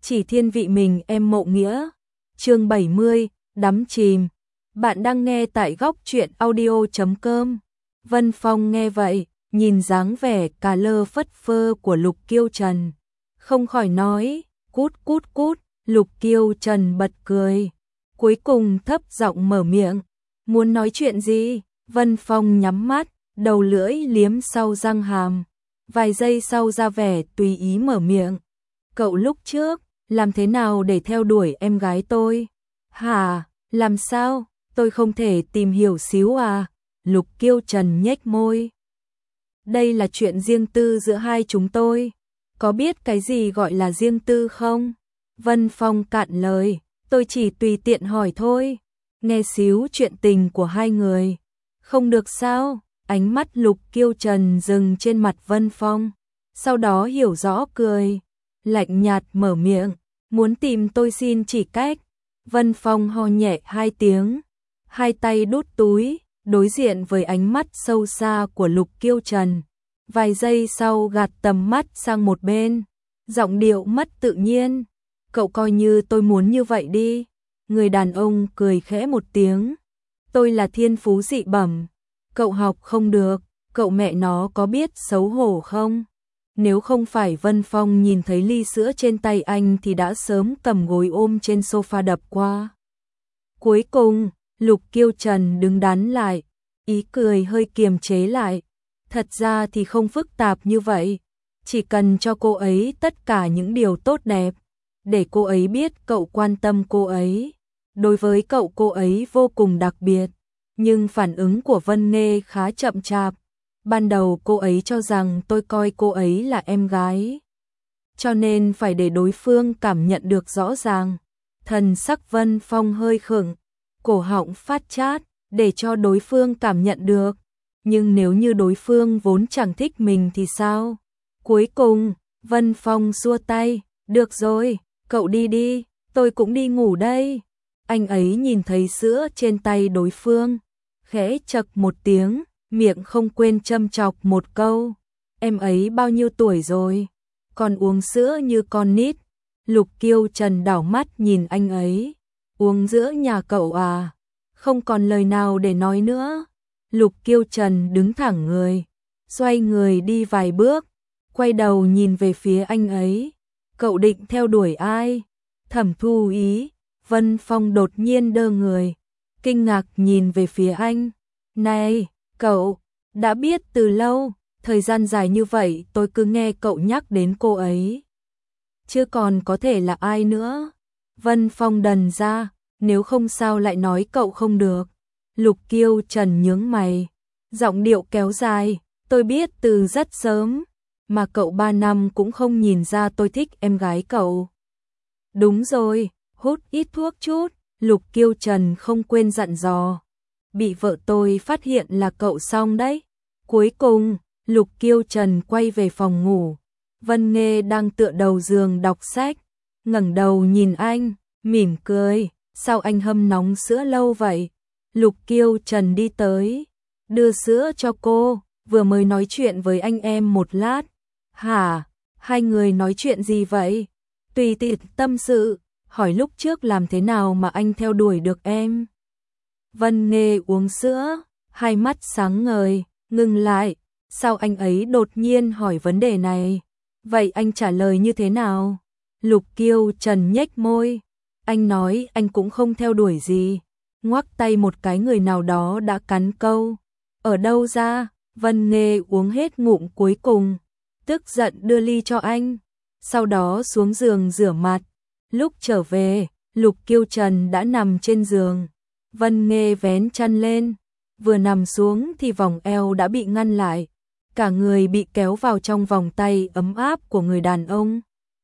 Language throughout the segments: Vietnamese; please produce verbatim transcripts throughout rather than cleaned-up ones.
chỉ thiên vị mình em mộ nghĩa. Chương bảy mươi, đắm chìm. Bạn đang nghe tại góc truyện audio chấm com. Vân Phong nghe vậy, nhìn dáng vẻ cà lơ phất phơ của Lục Kiêu Trần, không khỏi nói, cút cút cút. Lục Kiêu Trần bật cười, cuối cùng thấp giọng mở miệng, muốn nói chuyện gì? Vân Phong nhắm mắt, đầu lưỡi liếm sau răng hàm, vài giây sau ra vẻ tùy ý mở miệng, cậu lúc trước làm thế nào để theo đuổi em gái tôi? Hả, làm sao, tôi không thể tìm hiểu xíu à? Lục Kiêu Trần nhếch môi, đây là chuyện riêng tư giữa hai chúng tôi, có biết cái gì gọi là riêng tư không? Vân Phong cạn lời, tôi chỉ tùy tiện hỏi thôi, nghe xíu chuyện tình của hai người, không được sao? Ánh mắt Lục Kiêu Trần dừng trên mặt Vân Phong, sau đó hiểu rõ cười, lạnh nhạt mở miệng, muốn tìm tôi xin chỉ cách. Vân Phong ho nhẹ hai tiếng, hai tay đút túi, đối diện với ánh mắt sâu xa của Lục Kiêu Trần, vài giây sau gạt tầm mắt sang một bên, giọng điệu mất tự nhiên, cậu coi như tôi muốn như vậy đi. Người đàn ông cười khẽ một tiếng, tôi là thiên phú dị bẩm, cậu học không được, cậu mẹ nó có biết xấu hổ không? Nếu không phải Vân Phong nhìn thấy ly sữa trên tay anh thì đã sớm cầm gối ôm trên sofa đập qua. Cuối cùng, Lục Kiêu Trần đứng đắn lại, ý cười hơi kiềm chế lại. Thật ra thì không phức tạp như vậy, chỉ cần cho cô ấy tất cả những điều tốt đẹp, để cô ấy biết cậu quan tâm cô ấy. Đối với cậu cô ấy vô cùng đặc biệt, nhưng phản ứng của Vân Nghê khá chậm chạp. Ban đầu cô ấy cho rằng tôi coi cô ấy là em gái, cho nên phải để đối phương cảm nhận được rõ ràng. Thần sắc Vân Phong hơi khựng, cổ họng phát chát, để cho đối phương cảm nhận được. Nhưng nếu như đối phương vốn chẳng thích mình thì sao? Cuối cùng, Vân Phong xua tay, được rồi, cậu đi đi, tôi cũng đi ngủ đây. Anh ấy nhìn thấy sữa trên tay đối phương, khẽ chậc một tiếng, miệng không quên châm chọc một câu, em ấy bao nhiêu tuổi rồi, còn uống sữa như con nít. Lục Kiêu Trần đảo mắt nhìn anh ấy, uống sữa nhà cậu à? Không còn lời nào để nói nữa. Lục Kiêu Trần đứng thẳng người, xoay người đi vài bước, quay đầu nhìn về phía anh ấy, cậu định theo đuổi ai? Thẩm Thu Ý. Vân Phong đột nhiên đơ người, kinh ngạc nhìn về phía anh, này, cậu, đã biết từ lâu, thời gian dài như vậy tôi cứ nghe cậu nhắc đến cô ấy, chứ còn có thể là ai nữa? Vân Phong đần ra, nếu không sao lại nói cậu không được. Lục Kiêu Trần nhướng mày, giọng điệu kéo dài, tôi biết từ rất sớm, mà cậu ba năm cũng không nhìn ra tôi thích em gái cậu. Đúng rồi, hút ít thuốc chút. Lục Kiêu Trần không quên dặn dò, bị vợ tôi phát hiện là cậu xong đấy. Cuối cùng, Lục Kiêu Trần quay về phòng ngủ, Vân Nghê đang tựa đầu giường đọc sách, ngẩng đầu nhìn anh, mỉm cười, sao anh hâm nóng sữa lâu vậy? Lục Kiêu Trần đi tới, đưa sữa cho cô, vừa mới nói chuyện với anh em một lát. Hả, hai người nói chuyện gì vậy? Tùy tiện tâm sự, hỏi lúc trước làm thế nào mà anh theo đuổi được em. Vân Nghê uống sữa, hai mắt sáng ngời, ngừng lại, sao anh ấy đột nhiên hỏi vấn đề này? Vậy anh trả lời như thế nào? Lục Kiêu Trần nhếch môi, anh nói anh cũng không theo đuổi gì, ngoắc tay một cái người nào đó đã cắn câu. Ở đâu ra? Vân Nghê uống hết ngụm cuối cùng, tức giận đưa ly cho anh, sau đó xuống giường rửa mặt. Lúc trở về, Lục Kiêu Trần đã nằm trên giường. Vân Nghê vén chăn lên, vừa nằm xuống thì vòng eo đã bị ngăn lại, cả người bị kéo vào trong vòng tay ấm áp của người đàn ông.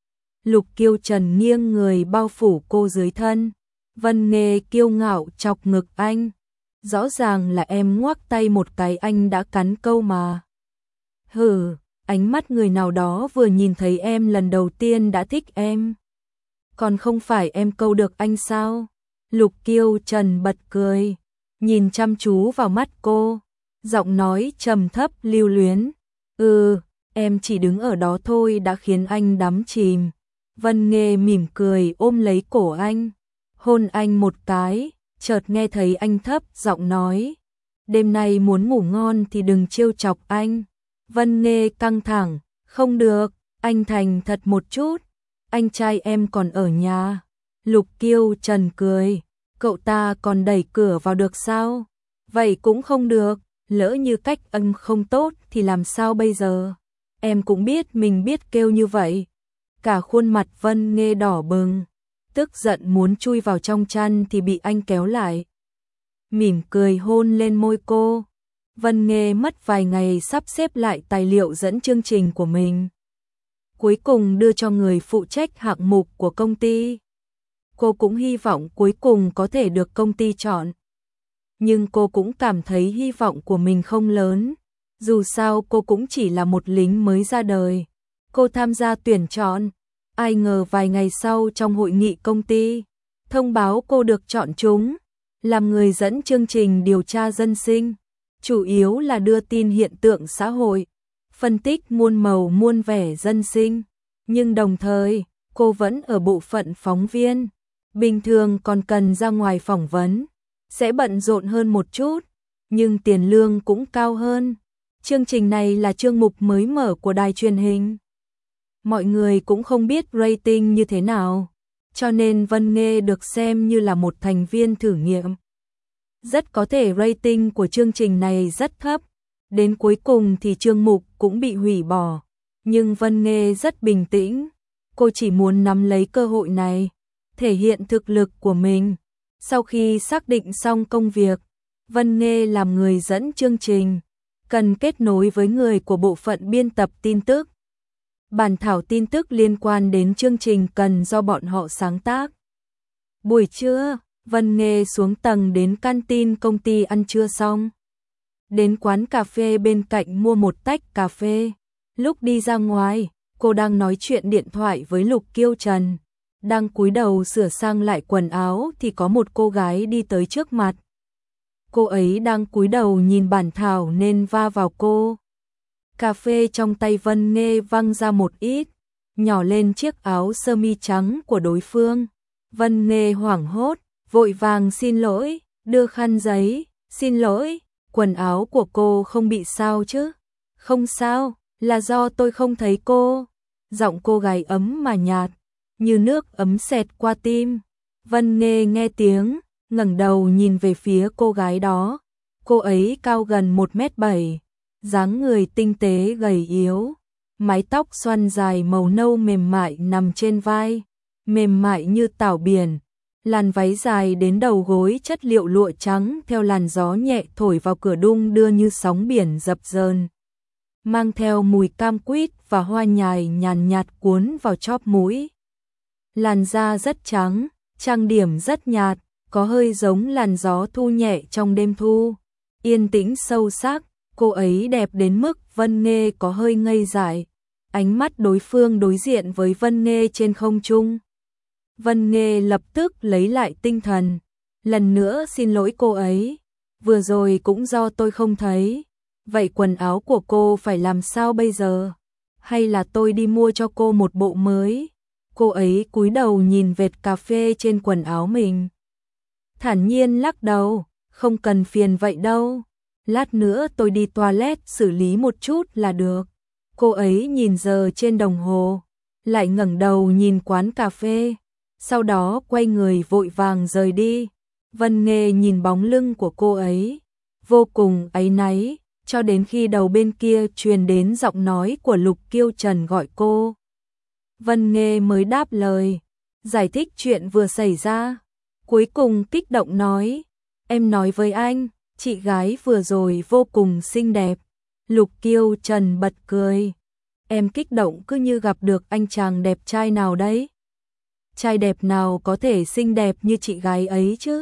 Lục Kiêu Trần nghiêng người bao phủ cô dưới thân. Vân Nghê kiêu ngạo chọc ngực anh, rõ ràng là em ngoắc tay một cái anh đã cắn câu mà. Hừ, ánh mắt người nào đó vừa nhìn thấy em lần đầu tiên đã thích em. Còn không phải em câu được anh sao? Lục Kiêu Trần bật cười, nhìn chăm chú vào mắt cô, giọng nói trầm thấp lưu luyến. Ừ, em chỉ đứng ở đó thôi đã khiến anh đắm chìm. Vân Nghê mỉm cười ôm lấy cổ anh, hôn anh một cái, chợt nghe thấy anh thấp giọng nói, đêm nay muốn ngủ ngon thì đừng trêu chọc anh. Vân Nghê căng thẳng, không được, anh thành thật một chút, anh trai em còn ở nhà. Lục Kiêu Trần cười, cậu ta còn đẩy cửa vào được sao? Vậy cũng không được, lỡ như cách âm không tốt thì làm sao bây giờ? Em cũng biết mình biết kêu như vậy. Cả khuôn mặt Vân Nghê đỏ bừng, tức giận muốn chui vào trong chăn thì bị anh kéo lại. Mỉm cười hôn lên môi cô. Vân Nghê mất vài ngày sắp xếp lại tài liệu dẫn chương trình của mình. Cuối cùng đưa cho người phụ trách hạng mục của công ty. Cô cũng hy vọng cuối cùng có thể được công ty chọn. Nhưng cô cũng cảm thấy hy vọng của mình không lớn. Dù sao cô cũng chỉ là một lính mới ra đời. Cô tham gia tuyển chọn. Ai ngờ vài ngày sau trong hội nghị công ty, thông báo cô được chọn trúng, làm người dẫn chương trình điều tra dân sinh. Chủ yếu là đưa tin hiện tượng xã hội, phân tích muôn màu muôn vẻ dân sinh. Nhưng đồng thời, cô vẫn ở bộ phận phóng viên. Bình thường còn cần ra ngoài phỏng vấn, sẽ bận rộn hơn một chút, nhưng tiền lương cũng cao hơn. Chương trình này là chương mục mới mở của đài truyền hình. Mọi người cũng không biết rating như thế nào, cho nên Vân Nghê được xem như là một thành viên thử nghiệm. Rất có thể rating của chương trình này rất thấp, đến cuối cùng thì chương mục cũng bị hủy bỏ. Nhưng Vân Nghê rất bình tĩnh, cô chỉ muốn nắm lấy cơ hội này, thể hiện thực lực của mình. Sau khi xác định xong công việc, Vân Nghê làm người dẫn chương trình, cần kết nối với người của bộ phận biên tập tin tức. Bản thảo tin tức liên quan đến chương trình cần do bọn họ sáng tác. Buổi trưa, Vân Nghê xuống tầng đến canteen công ty ăn trưa xong. Đến quán cà phê bên cạnh mua một tách cà phê. Lúc đi ra ngoài, cô đang nói chuyện điện thoại với Lục Kiêu Trần. Đang cúi đầu sửa sang lại quần áo thì có một cô gái đi tới trước mặt. Cô ấy đang cúi đầu nhìn bản thảo nên va vào cô. Cà phê trong tay Vân Nghê văng ra một ít, nhỏ lên chiếc áo sơ mi trắng của đối phương. Vân Nghê hoảng hốt, vội vàng xin lỗi, đưa khăn giấy, xin lỗi, quần áo của cô không bị sao chứ? Không sao, là do tôi không thấy cô. Giọng cô gái ấm mà nhạt, như nước ấm xẹt qua tim. Vân Nghê nghe tiếng, ngẩng đầu nhìn về phía cô gái đó. Cô ấy cao gần một mét bảy, dáng người tinh tế gầy yếu, mái tóc xoăn dài màu nâu mềm mại nằm trên vai, mềm mại như tảo biển. Làn váy dài đến đầu gối chất liệu lụa trắng theo làn gió nhẹ thổi vào cửa đung đưa như sóng biển dập dờn, mang theo mùi cam quýt và hoa nhài nhàn nhạt cuốn vào chóp mũi. Làn da rất trắng, trang điểm rất nhạt, có hơi giống làn gió thu nhẹ trong đêm thu. Yên tĩnh sâu sắc, cô ấy đẹp đến mức Vân Nghê có hơi ngây dại. Ánh mắt đối phương đối diện với Vân Nghê trên không trung. Vân Nghê lập tức lấy lại tinh thần, lần nữa xin lỗi cô ấy. Vừa rồi cũng do tôi không thấy. Vậy quần áo của cô phải làm sao bây giờ? Hay là tôi đi mua cho cô một bộ mới? Cô ấy cúi đầu nhìn vệt cà phê trên quần áo mình, thản nhiên lắc đầu, không cần phiền vậy đâu. Lát nữa tôi đi toilet xử lý một chút là được. Cô ấy nhìn giờ trên đồng hồ, lại ngẩng đầu nhìn quán cà phê, sau đó quay người vội vàng rời đi. Vân Nghê nhìn bóng lưng của cô ấy, vô cùng áy náy, cho đến khi đầu bên kia truyền đến giọng nói của Lục Kiêu Trần gọi cô. Vân Nghê mới đáp lời, giải thích chuyện vừa xảy ra. Cuối cùng kích động nói, em nói với anh, chị gái vừa rồi vô cùng xinh đẹp. Lục Kiêu Trần bật cười, em kích động cứ như gặp được anh chàng đẹp trai nào đấy. Trai đẹp nào có thể xinh đẹp như chị gái ấy chứ?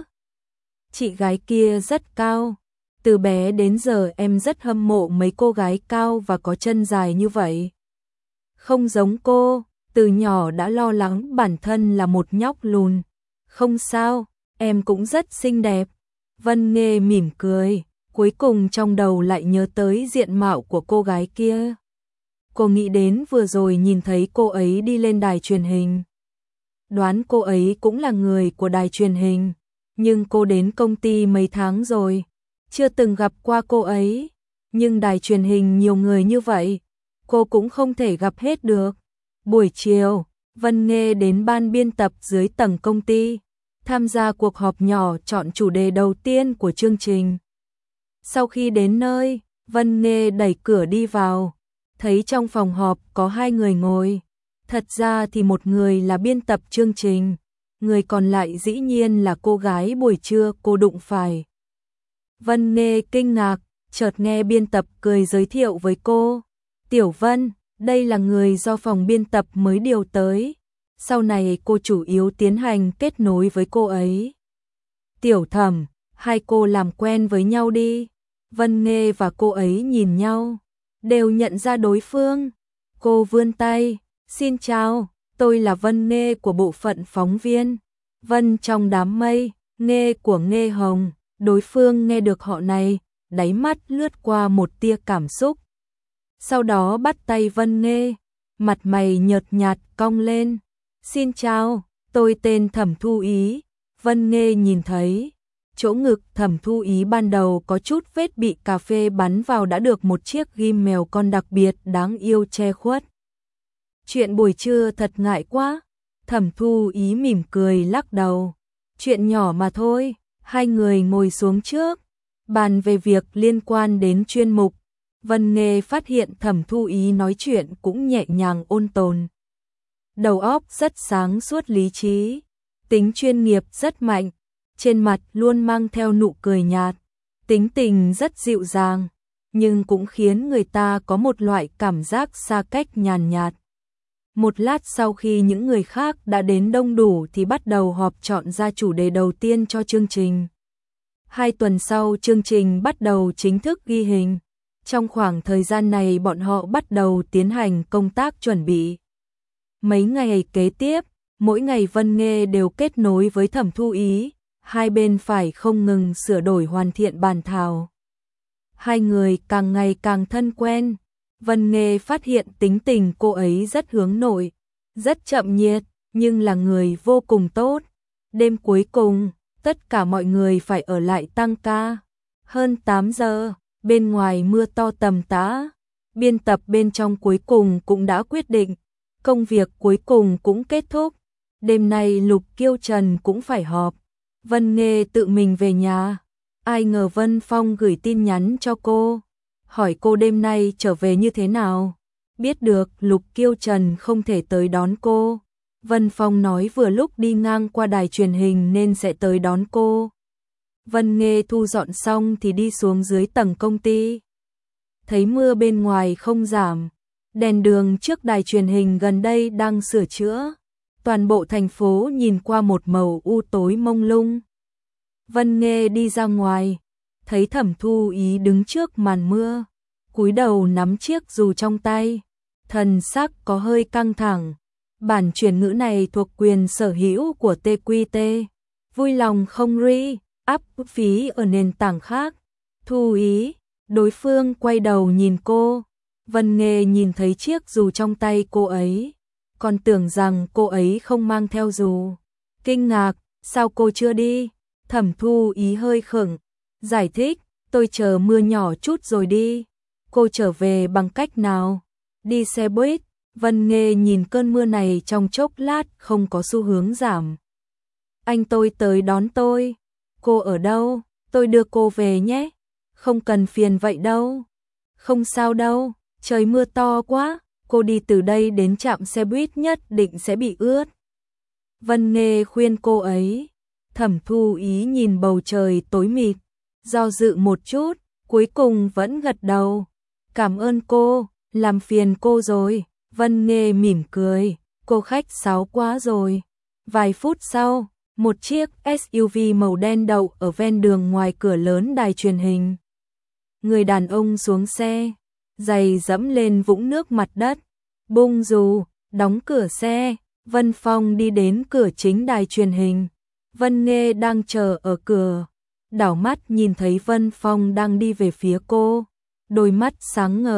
Chị gái kia rất cao. Từ bé đến giờ em rất hâm mộ mấy cô gái cao và có chân dài như vậy. Không giống cô, từ nhỏ đã lo lắng bản thân là một nhóc lùn. Không sao, em cũng rất xinh đẹp. Vân Nghê mỉm cười, cuối cùng trong đầu lại nhớ tới diện mạo của cô gái kia. Cô nghĩ đến vừa rồi nhìn thấy cô ấy đi lên đài truyền hình. Đoán cô ấy cũng là người của đài truyền hình, nhưng cô đến công ty mấy tháng rồi, chưa từng gặp qua cô ấy. Nhưng đài truyền hình nhiều người như vậy, cô cũng không thể gặp hết được. Buổi chiều, Vân Nghê đến ban biên tập dưới tầng công ty, tham gia cuộc họp nhỏ chọn chủ đề đầu tiên của chương trình. Sau khi đến nơi, Vân Nghê đẩy cửa đi vào, thấy trong phòng họp có hai người ngồi. Thật ra thì một người là biên tập chương trình, người còn lại dĩ nhiên là cô gái buổi trưa cô đụng phải. Vân Nghê kinh ngạc, chợt nghe biên tập cười giới thiệu với cô. Tiểu Vân, đây là người do phòng biên tập mới điều tới. Sau này cô chủ yếu tiến hành kết nối với cô ấy. Tiểu Thẩm, hai cô làm quen với nhau đi. Vân Nghê và cô ấy nhìn nhau, đều nhận ra đối phương. Cô vươn tay, xin chào, tôi là Vân Nghê của bộ phận phóng viên. Vân trong đám mây, Nghê của Nghê Hồng. Đối phương nghe được họ này, đáy mắt lướt qua một tia cảm xúc. Sau đó bắt tay Vân Nghê, mặt mày nhợt nhạt cong lên. Xin chào, tôi tên Thẩm Thu Ý. Vân Nghê nhìn thấy, chỗ ngực Thẩm Thu Ý ban đầu có chút vết bị cà phê bắn vào đã được một chiếc ghim mèo con đặc biệt đáng yêu che khuất. Chuyện buổi trưa thật ngại quá. Thẩm Thu Ý mỉm cười lắc đầu. Chuyện nhỏ mà thôi. Hai người ngồi xuống trước, bàn về việc liên quan đến chuyên mục. Vân Nghê phát hiện Thẩm Thu Ý nói chuyện cũng nhẹ nhàng ôn tồn. Đầu óc rất sáng suốt lý trí, tính chuyên nghiệp rất mạnh, trên mặt luôn mang theo nụ cười nhạt, tính tình rất dịu dàng, nhưng cũng khiến người ta có một loại cảm giác xa cách nhàn nhạt. Một lát sau khi những người khác đã đến đông đủ thì bắt đầu họp chọn ra chủ đề đầu tiên cho chương trình. Hai tuần sau chương trình bắt đầu chính thức ghi hình. Trong khoảng thời gian này bọn họ bắt đầu tiến hành công tác chuẩn bị. Mấy ngày kế tiếp, mỗi ngày Vân Nghê đều kết nối với Thẩm Thu Ý, hai bên phải không ngừng sửa đổi hoàn thiện bản thảo. Hai người càng ngày càng thân quen. Vân Nghê phát hiện tính tình cô ấy rất hướng nội, rất chậm nhiệt, nhưng là người vô cùng tốt. Đêm cuối cùng, tất cả mọi người phải ở lại tăng ca. Hơn tám giờ, bên ngoài mưa to tầm tã. Biên tập bên trong cuối cùng cũng đã quyết định, công việc cuối cùng cũng kết thúc. Đêm nay Lục Kiêu Trần cũng phải họp. Vân Nghê tự mình về nhà. Ai ngờ Vân Phong gửi tin nhắn cho cô, hỏi cô đêm nay trở về như thế nào. Biết được Lục Kiêu Trần không thể tới đón cô, Vân Phong nói vừa lúc đi ngang qua đài truyền hình nên sẽ tới đón cô. Vân Nghê thu dọn xong thì đi xuống dưới tầng công ty. Thấy mưa bên ngoài không giảm, đèn đường trước đài truyền hình gần đây đang sửa chữa. Toàn bộ thành phố nhìn qua một màu u tối mông lung. Vân Nghê đi ra ngoài, thấy Thẩm Thu Ý đứng trước màn mưa, cúi đầu nắm chiếc dù trong tay, thần sắc có hơi căng thẳng. Bản chuyển ngữ này thuộc quyền sở hữu của tê quy tê, vui lòng không ri, áp phí ở nền tảng khác. Thu Ý, đối phương quay đầu nhìn cô, Vân Nghê nhìn thấy chiếc dù trong tay cô ấy, còn tưởng rằng cô ấy không mang theo dù. Kinh ngạc, sao cô chưa đi? Thẩm Thu Ý hơi khựng, giải thích, tôi chờ mưa nhỏ chút rồi đi. Cô trở về bằng cách nào? Đi xe buýt. Vân Nghê nhìn cơn mưa này trong chốc lát không có xu hướng giảm. Anh tôi tới đón tôi. Cô ở đâu? Tôi đưa cô về nhé. Không cần phiền vậy đâu. Không sao đâu, trời mưa to quá, cô đi từ đây đến trạm xe buýt nhất định sẽ bị ướt. Vân Nghê khuyên cô ấy. Thẩm Thu Ý nhìn bầu trời tối mịt, do dự một chút, cuối cùng vẫn gật đầu. Cảm ơn cô, làm phiền cô rồi. Vân Nghê mỉm cười, cô khách sáo quá rồi. Vài phút sau, một chiếc ét u vê màu đen đậu ở ven đường ngoài cửa lớn đài truyền hình. Người đàn ông xuống xe, giày dẫm lên vũng nước mặt đất, bung dù, đóng cửa xe. Vân Phong đi đến cửa chính đài truyền hình. Vân Nghê đang chờ ở cửa, đảo mắt nhìn thấy Vân Phong đang đi về phía cô, đôi mắt sáng ngời,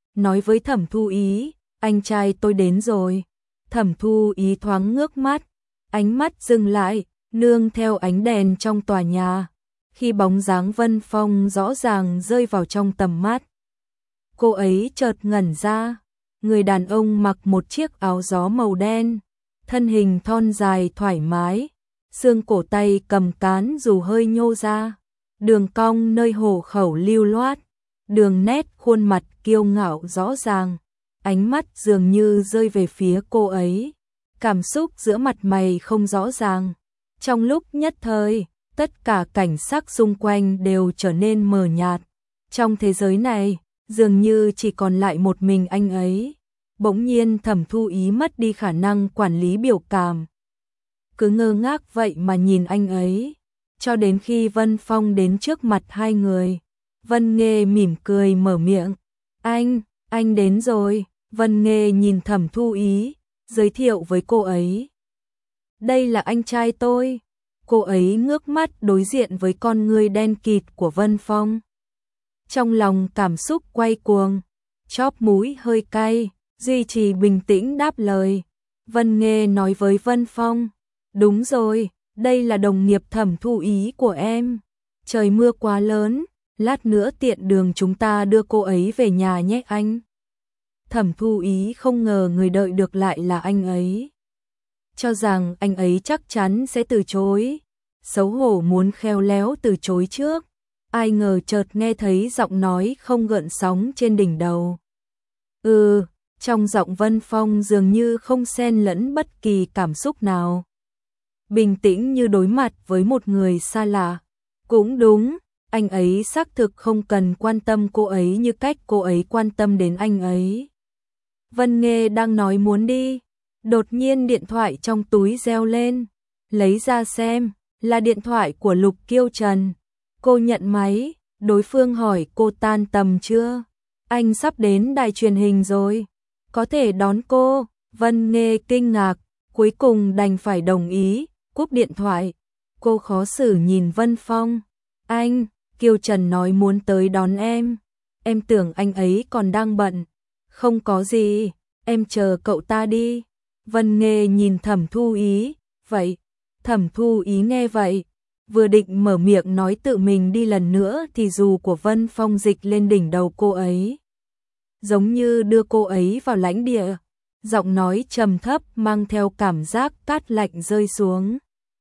nói với Thẩm Thu Ý, anh trai tôi đến rồi. Thẩm Thu Ý thoáng ngước mắt, ánh mắt dừng lại, nương theo ánh đèn trong tòa nhà. Khi bóng dáng Vân Phong rõ ràng rơi vào trong tầm mắt, cô ấy chợt ngẩn ra. Người đàn ông mặc một chiếc áo gió màu đen, thân hình thon dài thoải mái, xương cổ tay cầm cán dù hơi nhô ra, đường cong nơi hổ khẩu lưu loát, đường nét khuôn mặt kiêu ngạo rõ ràng, ánh mắt dường như rơi về phía cô ấy. Cảm xúc giữa mặt mày không rõ ràng. Trong lúc nhất thời, tất cả cảnh sắc xung quanh đều trở nên mờ nhạt. Trong thế giới này, dường như chỉ còn lại một mình anh ấy. Bỗng nhiên Thẩm Thu Ý mất đi khả năng quản lý biểu cảm. Cứ ngơ ngác vậy mà nhìn anh ấy. Cho đến khi Vân Phong đến trước mặt hai người. Vân Nghê mỉm cười mở miệng. Anh, anh đến rồi. Vân Nghê nhìn Thẩm Thu Ý, giới thiệu với cô ấy. Đây là anh trai tôi. Cô ấy ngước mắt đối diện với con ngươi đen kịt của Vân Phong. Trong lòng cảm xúc quay cuồng, chóp mũi hơi cay, duy trì bình tĩnh đáp lời. Vân Nghê nói với Vân Phong, đúng rồi, đây là đồng nghiệp Thẩm Thu Ý của em. Trời mưa quá lớn, lát nữa tiện đường chúng ta đưa cô ấy về nhà nhé anh. Thẩm Thu Ý không ngờ người đợi được lại là anh ấy. Cho rằng anh ấy chắc chắn sẽ từ chối. Xấu hổ muốn khéo léo từ chối trước. Ai ngờ chợt nghe thấy giọng nói không gợn sóng trên đỉnh đầu. Ừ, trong giọng Vân Phong dường như không xen lẫn bất kỳ cảm xúc nào. Bình tĩnh như đối mặt với một người xa lạ. Cũng đúng, anh ấy xác thực không cần quan tâm cô ấy như cách cô ấy quan tâm đến anh ấy. Vân Nghê đang nói muốn đi. Đột nhiên điện thoại trong túi reo lên. Lấy ra xem, là điện thoại của Lục Kiêu Trần. Cô nhận máy, đối phương hỏi cô tan tầm chưa? Anh sắp đến đài truyền hình rồi, có thể đón cô. Vân Nghê kinh ngạc, cuối cùng đành phải đồng ý, cúp điện thoại. Cô khó xử nhìn Vân Phong. Anh, Kiêu Trần nói muốn tới đón em. Em tưởng anh ấy còn đang bận. Không có gì, em chờ cậu ta đi. Vân Nghê nhìn Thẩm Thu Ý, vậy. Thẩm Thu Ý nghe vậy, vừa định mở miệng nói tự mình đi lần nữa thì dù của Vân Phong dịch lên đỉnh đầu cô ấy. Giống như đưa cô ấy vào lãnh địa, giọng nói trầm thấp mang theo cảm giác cát lạnh rơi xuống.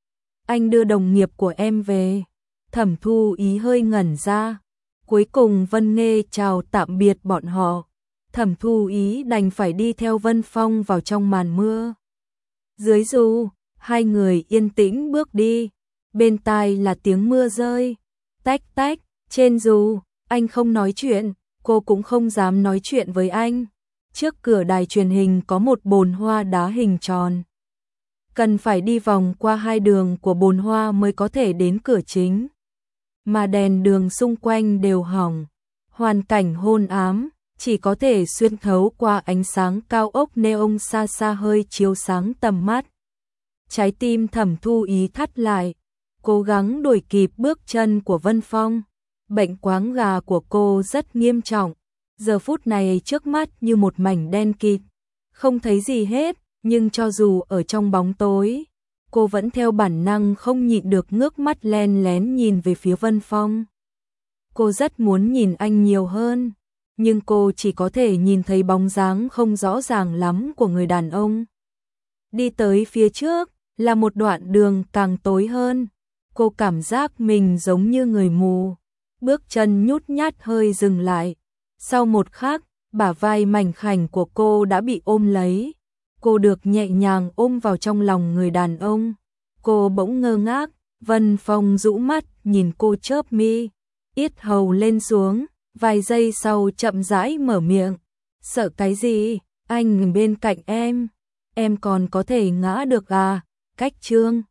Anh đưa đồng nghiệp của em về. Thẩm Thu Ý hơi ngẩn ra. Cuối cùng Vân Nghê chào tạm biệt bọn họ. Thẩm Thu Ý đành phải đi theo Vân Phong vào trong màn mưa. Dưới dù, hai người yên tĩnh bước đi. Bên tai là tiếng mưa rơi. Tách tách, trên dù, anh không nói chuyện, cô cũng không dám nói chuyện với anh. Trước cửa đài truyền hình có một bồn hoa đá hình tròn. Cần phải đi vòng qua hai đường của bồn hoa mới có thể đến cửa chính. Mà đèn đường xung quanh đều hỏng. Hoàn cảnh hôn ám, chỉ có thể xuyên thấu qua ánh sáng cao ốc neon xa xa hơi chiếu sáng tầm mắt. Trái tim Thẩm Thu Ý thắt lại, cố gắng đuổi kịp bước chân của Vân Phong. Bệnh quáng gà của cô rất nghiêm trọng, giờ phút này trước mắt như một mảnh đen kịt, không thấy gì hết, nhưng cho dù ở trong bóng tối, cô vẫn theo bản năng không nhịn được ngước mắt len lén nhìn về phía Vân Phong. Cô rất muốn nhìn anh nhiều hơn, nhưng cô chỉ có thể nhìn thấy bóng dáng không rõ ràng lắm của người đàn ông. Đi tới phía trước là một đoạn đường càng tối hơn, cô cảm giác mình giống như người mù, bước chân nhút nhát hơi dừng lại. Sau một khắc, bả vai mảnh khảnh của cô đã bị ôm lấy, cô được nhẹ nhàng ôm vào trong lòng người đàn ông. Cô bỗng ngơ ngác, Vân Phong rũ mắt nhìn cô chớp mi, yết hầu lên xuống, vài giây sau chậm rãi mở miệng. Sợ cái gì, anh bên cạnh em, em còn có thể ngã được à? Cách chương